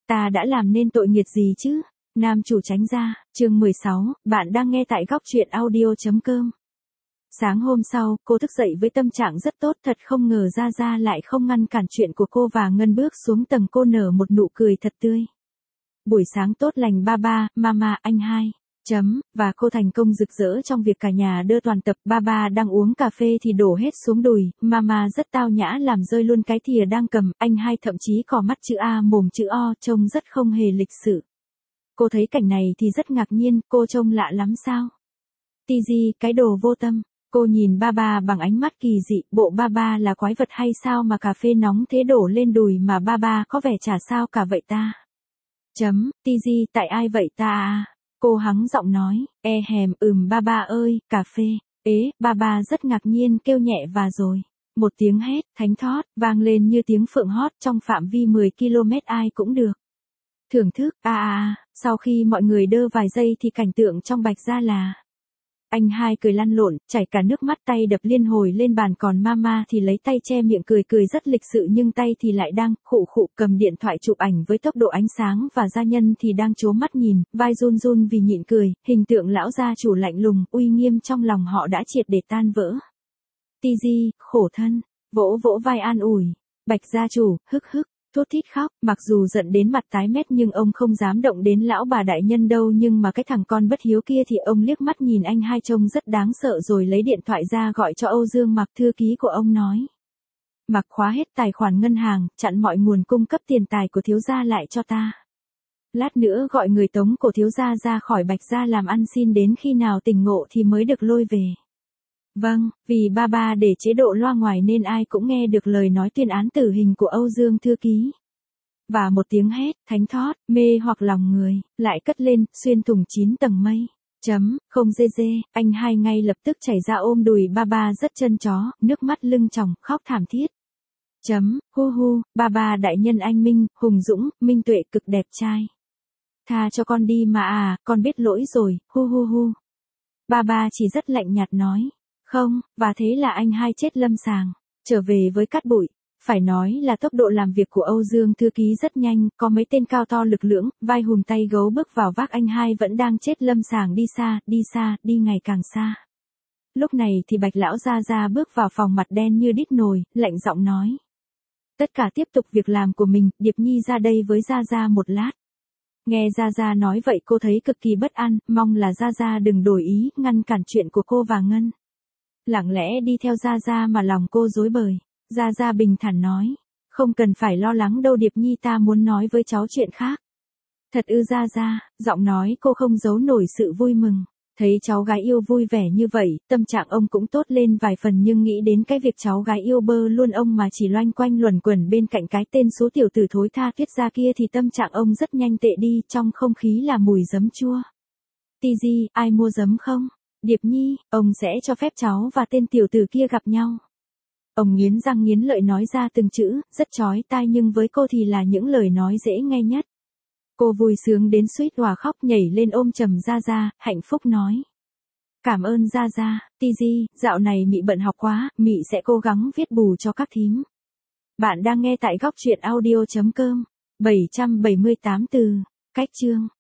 ta đã làm nên tội nghiệt gì chứ? Nam chủ tránh ra, chương 16, bạn đang nghe tại góc truyện audio.com. Sáng hôm sau, cô thức dậy với tâm trạng rất tốt, thật không ngờ Gia Gia lại không ngăn cản chuyện của cô và Ngân bước xuống tầng, cô nở một nụ cười thật tươi. Buổi sáng tốt lành ba ba, mama, anh hai. Và cô thành công rực rỡ trong việc cả nhà đưa toàn tập. Ba ba đang uống cà phê thì đổ hết xuống đùi, mama rất tao nhã làm rơi luôn cái thìa đang cầm, anh hai thậm chí cò mắt chữ A mồm chữ O, trông rất không hề lịch sự. Cô thấy cảnh này thì rất ngạc nhiên, cô trông lạ lắm sao? Tigi, cái đồ vô tâm. Cô nhìn ba ba bằng ánh mắt kỳ dị, bộ ba ba là quái vật hay sao mà cà phê nóng thế đổ lên đùi mà ba ba có vẻ chả sao cả vậy ta. Tigi, tại ai vậy ta à? Cô hắng giọng nói, ba ba ơi, cà phê. Ba ba rất ngạc nhiên kêu nhẹ và rồi. Một tiếng hét, thánh thót, vang lên như tiếng phượng hót trong phạm vi 10 km ai cũng được. Thưởng thức, sau khi mọi người đơ vài giây thì cảnh tượng trong Bạch Gia là. Anh hai cười lăn lộn, chảy cả nước mắt, tay đập liên hồi lên bàn, còn mama thì lấy tay che miệng cười rất lịch sự nhưng tay thì lại đang khụ cầm điện thoại chụp ảnh với tốc độ ánh sáng, và gia nhân thì đang trố mắt nhìn, vai run run vì nhịn cười, hình tượng lão gia chủ lạnh lùng, uy nghiêm trong lòng họ đã triệt để tan vỡ. Tigi, khổ thân, vỗ vai an ủi, Bạch gia chủ, hức, thút thít khóc, mặc dù giận đến mặt tái mét nhưng ông không dám động đến lão bà đại nhân đâu, nhưng mà cái thằng con bất hiếu kia thì ông liếc mắt nhìn anh hai trông rất đáng sợ rồi lấy điện thoại ra gọi cho Âu Dương Mặc, thư ký của ông nói. Mặc khóa hết tài khoản ngân hàng, chặn mọi nguồn cung cấp tiền tài của thiếu gia lại cho ta. Lát nữa gọi người tống cổ thiếu gia ra khỏi Bạch Gia làm ăn xin, đến khi nào tỉnh ngộ thì mới được lôi về. Vâng, vì ba ba để chế độ loa ngoài nên ai cũng nghe được lời nói tuyên án tử hình của Âu Dương thư ký. Và một tiếng hét, thánh thót, mê hoặc lòng người, lại cất lên, xuyên thủng 9 tầng mây. Không dê, anh hai ngay lập tức chảy ra ôm đùi ba ba rất chân chó, nước mắt lưng tròng, khóc thảm thiết. Ba ba đại nhân anh minh, hùng dũng, minh tuệ, cực đẹp trai. Tha cho con đi mà con biết lỗi rồi, Ba ba chỉ rất lạnh nhạt nói. Không, và thế là anh hai chết lâm sàng, trở về với cát bụi. Phải nói là tốc độ làm việc của Âu Dương thư ký rất nhanh, có mấy tên cao to lực lưỡng, vai hùm tay gấu bước vào vác anh hai vẫn đang chết lâm sàng đi ngày càng xa. Lúc này thì Bạch lão Gia bước vào phòng, mặt đen như đít nồi, lạnh giọng nói. Tất cả tiếp tục việc làm của mình, Điệp Nhi ra đây với Gia một lát. Nghe Gia nói vậy cô thấy cực kỳ bất an, mong là Gia đừng đổi ý, ngăn cản chuyện của cô và Ngân. Lặng lẽ đi theo Gia mà lòng cô rối bời. Gia bình thản nói. Không cần phải lo lắng đâu Điệp Nhi, ta muốn nói với cháu chuyện khác. Thật ư Gia, giọng nói cô không giấu nổi sự vui mừng. Thấy cháu gái yêu vui vẻ như vậy, tâm trạng ông cũng tốt lên vài phần, nhưng nghĩ đến cái việc cháu gái yêu bơ luôn ông mà chỉ loanh quanh luẩn quẩn bên cạnh cái tên số tiểu tử thối tha Tuyết gia kia thì tâm trạng ông rất nhanh tệ đi, trong không khí là mùi giấm chua. Tigi, ai mua giấm không? Điệp Nhi, ông sẽ cho phép cháu và tên tiểu tử kia gặp nhau. Ông nghiến răng nghiến lợi nói ra từng chữ, rất chói tai nhưng với cô thì là những lời nói dễ nghe nhất. Cô vui sướng đến suýt òa khóc, nhảy lên ôm chầm Gia, hạnh phúc nói. Cảm ơn Gia, Tigi, dạo này mị bận học quá, mị sẽ cố gắng viết bù cho các thím. Bạn đang nghe tại góc truyện audio.com, 778 từ, cách chương.